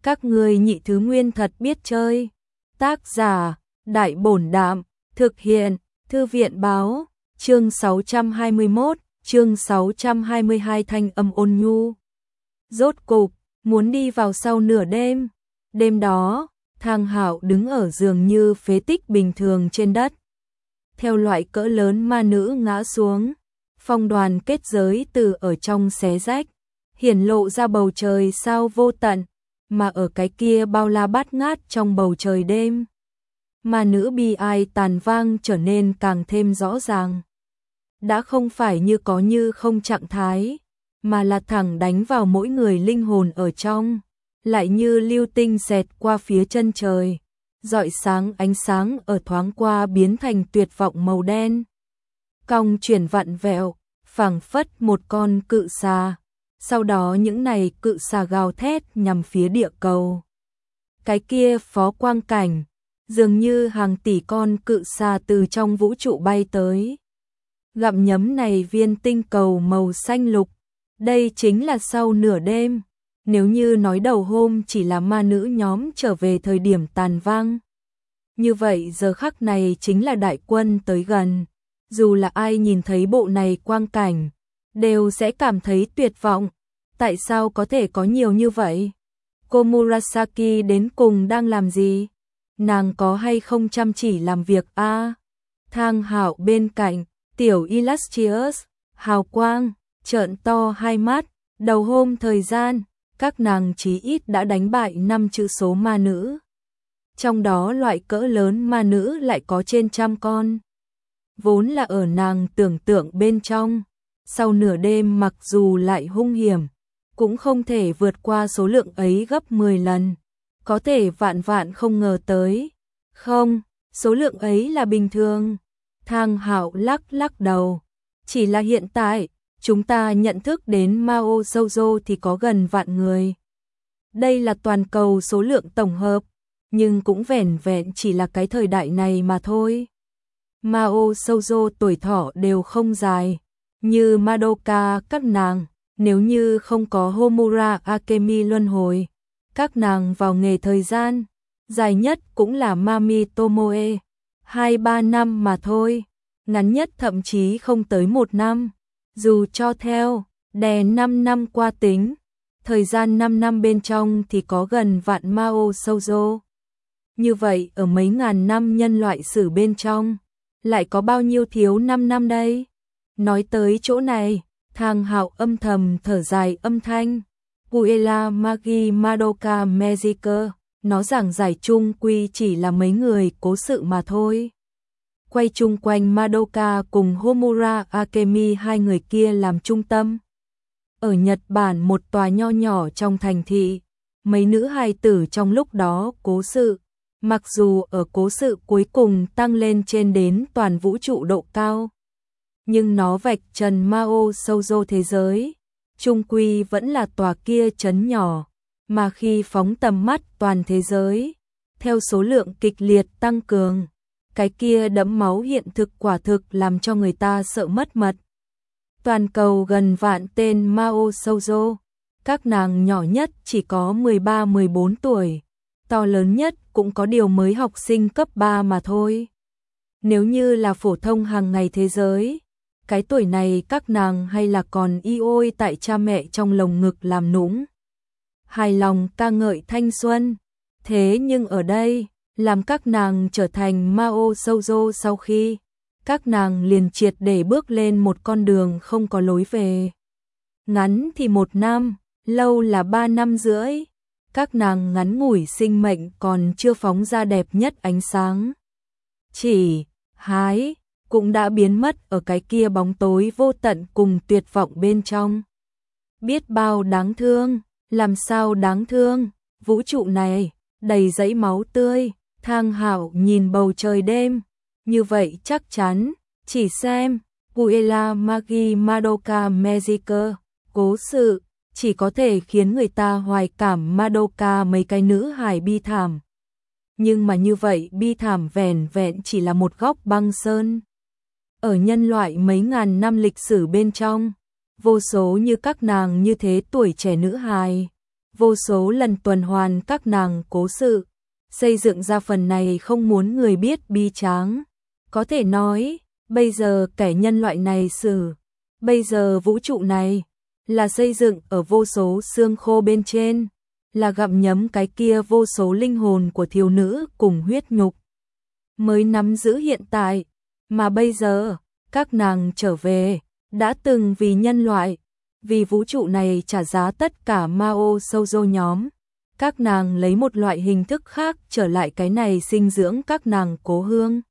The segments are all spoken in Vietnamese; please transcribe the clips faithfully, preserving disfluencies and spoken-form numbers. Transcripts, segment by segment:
Các ngươi nhị thứ nguyên thật biết chơi. Tác giả, Đại Bổn Đạm, thực hiện, Thư viện Báo, chương sáu trăm hai mươi mốt, chương sáu trăm hai mươi hai thanh âm ôn nhu. Rốt cục, muốn đi vào sau nửa đêm. Đêm đó, Thang Hạo đứng ở giường như phế tích bình thường trên đất. Theo loại cỡ lớn ma nữ ngã xuống, phong đoàn kết giới từ ở trong xé rách, hiển lộ ra bầu trời sao vô tận, mà ở cái kia bao la bát ngát trong bầu trời đêm. Ma nữ bi ai tàn vang trở nên càng thêm rõ ràng. Đã không phải như có như không trạng thái, mà là thẳng đánh vào mỗi người linh hồn ở trong, lại như lưu tinh xẹt qua phía chân trời, rọi sáng ánh sáng ở thoáng qua biến thành tuyệt vọng màu đen. Cong chuyển vặn vẹo, phảng phất một con cự xà, sau đó những này cự xà gào thét nhằm phía địa cầu. Cái kia phó quang cảnh, dường như hàng tỷ con cự xà từ trong vũ trụ bay tới. Gặm nhấm này viên tinh cầu màu xanh lục, đây chính là sau nửa đêm. Nếu như nói đầu hôm chỉ là ma nữ nhóm trở về thời điểm tàn vang, như vậy giờ khắc này chính là đại quân tới gần. Dù là ai nhìn thấy bộ này quang cảnh, đều sẽ cảm thấy tuyệt vọng. Tại sao có thể có nhiều như vậy? Cô Murasaki đến cùng đang làm gì? Nàng có hay không chăm chỉ làm việc a? À, Thang Hạo bên cạnh, tiểu Illustrious, hào quang, trợn to hai mắt, đầu hôm thời gian, các nàng chí ít đã đánh bại năm chữ số ma nữ. Trong đó loại cỡ lớn ma nữ lại có trên trăm con. Vốn là ở nàng tưởng tượng bên trong, sau nửa đêm mặc dù lại hung hiểm, cũng không thể vượt qua số lượng ấy gấp mười lần. Có thể vạn vạn không ngờ tới. Không, số lượng ấy là bình thường. Thang Hạo lắc lắc đầu. Chỉ là hiện tại, chúng ta nhận thức đến Mao Shoujo thì có gần vạn người. Đây là toàn cầu số lượng tổng hợp, nhưng cũng vẻn vẹn chỉ là cái thời đại này mà thôi. Mao Shoujo tuổi thọ đều không dài, như Madoka các nàng, nếu như không có Homura Akemi luân hồi, các nàng vào nghề thời gian, dài nhất cũng là Mami Tomoe, hai ba năm mà thôi, ngắn nhất thậm chí không tới một năm. Dù cho theo, đè năm năm qua tính, thời gian năm năm bên trong thì có gần vạn Mao Shoujo. Như vậy ở mấy ngàn năm nhân loại sử bên trong, lại có bao nhiêu thiếu năm năm đây? Nói tới chỗ này, Thang Hạo âm thầm thở dài âm thanh. Guela Magi Madoka Magiker, nó giảng giải chung quy chỉ là mấy người cố sự mà thôi. Quay chung quanh Madoka cùng Homura Akemi hai người kia làm trung tâm. Ở Nhật Bản một tòa nho nhỏ trong thành thị, mấy nữ hài tử trong lúc đó cố sự, mặc dù ở cố sự cuối cùng tăng lên trên đến toàn vũ trụ độ cao, nhưng nó vạch trần Mao Shoujo thế giới, chung quy vẫn là tòa kia trấn nhỏ, mà khi phóng tầm mắt toàn thế giới, theo số lượng kịch liệt tăng cường, cái kia đẫm máu hiện thực quả thực làm cho người ta sợ mất mật. Toàn cầu gần vạn tên Mao Shoujo, các nàng nhỏ nhất chỉ có mười ba mười bốn tuổi, to lớn nhất cũng có điều mới học sinh cấp ba mà thôi. Nếu như là phổ thông hàng ngày thế giới, cái tuổi này các nàng hay là còn y ôi tại cha mẹ trong lồng ngực làm nũng, hài lòng ca ngợi thanh xuân. Thế nhưng ở đây, làm các nàng trở thành Mao Shoujo sau khi, các nàng liền triệt để bước lên một con đường không có lối về. Ngắn thì một năm, lâu là ba năm rưỡi. Các nàng ngắn ngủi sinh mệnh còn chưa phóng ra đẹp nhất ánh sáng. Chỉ, hái, cũng đã biến mất ở cái kia bóng tối vô tận cùng tuyệt vọng bên trong. Biết bao đáng thương, làm sao đáng thương, vũ trụ này, đầy dẫy máu tươi. Thang Hạo nhìn bầu trời đêm, như vậy chắc chắn, chỉ xem, Guela Magi Madoka Magiker, cố sự, chỉ có thể khiến người ta hoài cảm Madoka mấy cái nữ hài bi thảm. Nhưng mà như vậy bi thảm vẻn vẹn chỉ là một góc băng sơn. Ở nhân loại mấy ngàn năm lịch sử bên trong, vô số như các nàng như thế tuổi trẻ nữ hài, vô số lần tuần hoàn các nàng cố sự, xây dựng ra phần này không muốn người biết bi tráng. Có thể nói, bây giờ kẻ nhân loại này xử, bây giờ vũ trụ này, là xây dựng ở vô số xương khô bên trên, là gặm nhấm cái kia vô số linh hồn của thiếu nữ cùng huyết nhục. Mới nắm giữ hiện tại, mà bây giờ, các nàng trở về, đã từng vì nhân loại, vì vũ trụ này trả giá tất cả Mao Shoujo nhóm. Các nàng lấy một loại hình thức khác trở lại cái này sinh dưỡng các nàng cố hương.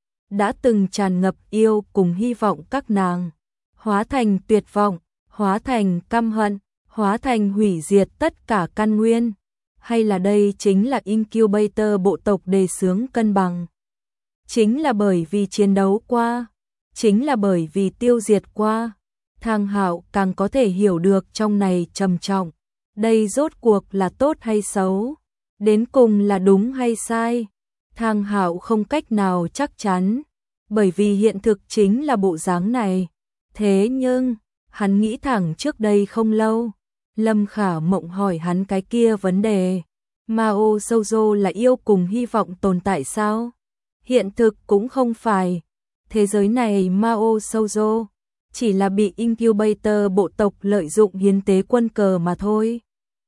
Đã từng tràn ngập yêu cùng hy vọng các nàng, hóa thành tuyệt vọng, hóa thành căm hận, hóa thành hủy diệt tất cả căn nguyên. Hay là đây chính là Incubator bộ tộc đề xướng cân bằng. Chính là bởi vì chiến đấu qua, chính là bởi vì tiêu diệt qua, Thang Hạo càng có thể hiểu được trong này trầm trọng. Đây rốt cuộc là tốt hay xấu, đến cùng là đúng hay sai. Thang Hạo không cách nào chắc chắn, bởi vì hiện thực chính là bộ dáng này. Thế nhưng, hắn nghĩ thẳng trước đây không lâu, Lâm Khả Mộng hỏi hắn cái kia vấn đề, Mao Shoujo là yêu cùng hy vọng tồn tại sao? Hiện thực cũng không phải, thế giới này Mao Shoujo chỉ là bị Incubator bộ tộc lợi dụng hiến tế quân cờ mà thôi.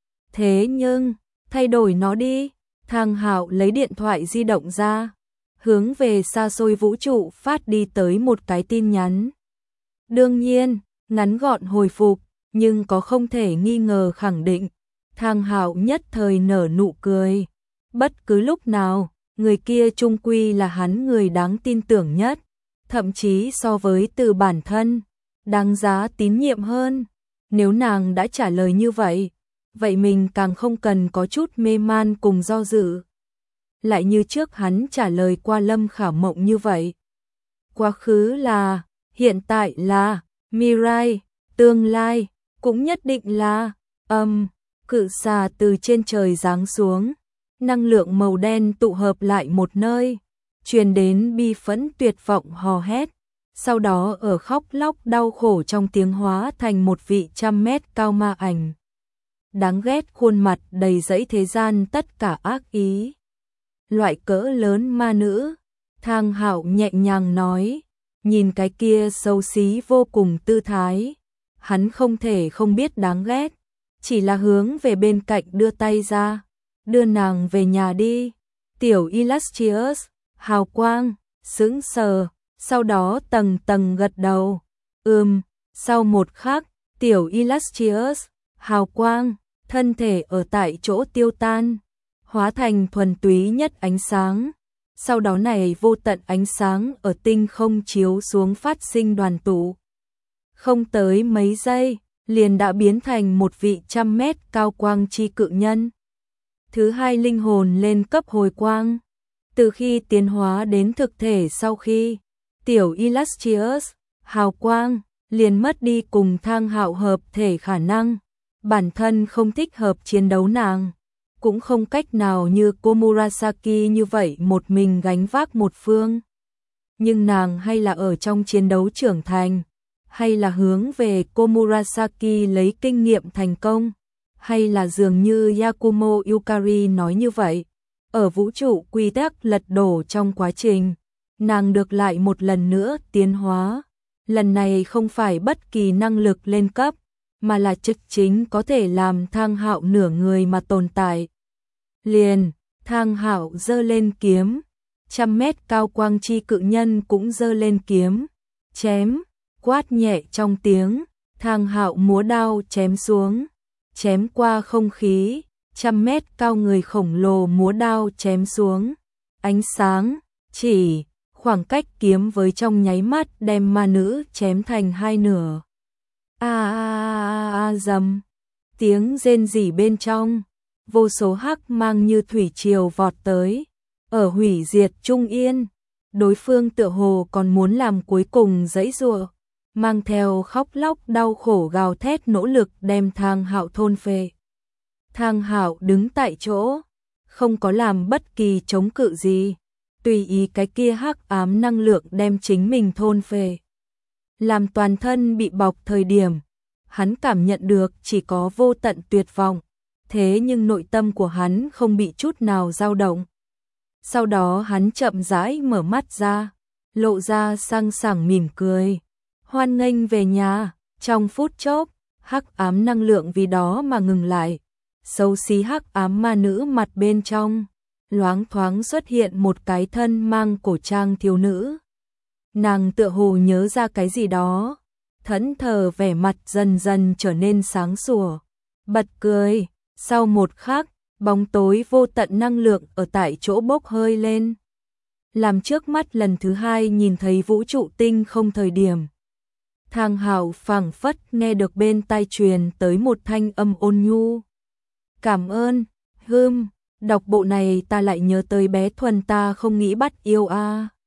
Thế nhưng, thay đổi nó đi. Thang Hạo lấy điện thoại di động ra, hướng về xa xôi vũ trụ phát đi tới một cái tin nhắn. Đương nhiên, ngắn gọn hồi phục, nhưng có không thể nghi ngờ khẳng định. Thang Hạo nhất thời nở nụ cười. Bất cứ lúc nào, người kia chung quy là hắn người đáng tin tưởng nhất, thậm chí so với từ bản thân, đáng giá tín nhiệm hơn. Nếu nàng đã trả lời như vậy, vậy mình càng không cần có chút mê man cùng do dự. Lại như trước hắn trả lời qua Lâm Khả Mộng như vậy. Quá khứ là, hiện tại là, Mirai, tương lai, cũng nhất định là, âm, cự xà từ trên trời giáng xuống. Năng lượng màu đen tụ hợp lại một nơi, truyền đến bi phẫn tuyệt vọng hò hét. Sau đó ở khóc lóc đau khổ trong tiếng hóa thành một vị trăm mét cao ma ảnh. Đáng ghét khuôn mặt đầy dẫy thế gian tất cả ác ý. Loại cỡ lớn ma nữ, Thang Hạo nhẹ nhàng nói, nhìn cái kia xấu xí vô cùng tư thái. Hắn không thể không biết đáng ghét, chỉ là hướng về bên cạnh đưa tay ra, đưa nàng về nhà đi. Tiểu Illustrious, hào quang, sững sờ, sau đó tầng tầng gật đầu. Ừm, sau một khắc, Tiểu Illustrious, hào quang, thân thể ở tại chỗ tiêu tan, hóa thành thuần túy nhất ánh sáng. Sau đó này vô tận ánh sáng ở tinh không chiếu xuống phát sinh đoàn tụ. Không tới mấy giây, liền đã biến thành một vị trăm mét cao quang chi cự nhân. Thứ hai linh hồn lên cấp hồi quang. Từ khi tiến hóa đến thực thể sau khi, Tiểu Illustrious, hào quang, liền mất đi cùng Thang Hạo hợp thể khả năng. Bản thân không thích hợp chiến đấu nàng, cũng không cách nào như Komurasaki như vậy một mình gánh vác một phương. Nhưng nàng hay là ở trong chiến đấu trưởng thành, hay là hướng về Komurasaki lấy kinh nghiệm thành công, hay là dường như Yakumo Yukari nói như vậy, ở vũ trụ quy tắc lật đổ trong quá trình, nàng được lại một lần nữa tiến hóa. Lần này không phải bất kỳ năng lực lên cấp, mà là trực chính có thể làm Thang Hạo nửa người mà tồn tại. Liền, Thang Hạo giơ lên kiếm, trăm mét cao quang chi cự nhân cũng giơ lên kiếm, chém, quát nhẹ trong tiếng, Thang Hạo múa đao chém xuống, chém qua không khí, trăm mét cao người khổng lồ múa đao chém xuống, ánh sáng, chỉ, khoảng cách kiếm với trong nháy mắt đem ma nữ chém thành hai nửa. A a a a dầm, tiếng rên rỉ bên trong, vô số hắc mang như thủy triều vọt tới, ở hủy diệt trung yên, đối phương tựa hồ còn muốn làm cuối cùng giãy giụa, mang theo khóc lóc đau khổ gào thét nỗ lực đem Thang Hạo thôn phệ. Thang Hạo đứng tại chỗ, không có làm bất kỳ chống cự gì, tùy ý cái kia hắc ám năng lượng đem chính mình thôn phệ. Làm toàn thân bị bọc thời điểm, hắn cảm nhận được chỉ có vô tận tuyệt vọng. thế nhưng nội tâm của hắn không bị chút nào dao động. Sau đó hắn chậm rãi mở mắt ra, lộ ra sang sảng mỉm cười. Hoan nghênh về nhà. Trong phút chốc, hắc ám năng lượng vì đó mà ngừng lại. Xấu xí hắc ám ma nữ mặt bên trong, loáng thoáng xuất hiện một cái thân mang cổ trang thiếu nữ. Nàng tựa hồ nhớ ra cái gì đó, thẫn thờ vẻ mặt dần dần trở nên sáng sủa, bật cười. Sau một khắc, bóng tối vô tận năng lượng ở tại chỗ bốc hơi lên, làm trước mắt lần thứ hai nhìn thấy vũ trụ tinh không thời điểm. Thang Hạo phảng phất nghe được bên tai truyền tới một thanh âm ôn nhu. Cảm ơn, hưm, đọc bộ này ta lại nhớ tới bé Thuần ta không nghĩ bắt yêu a. À.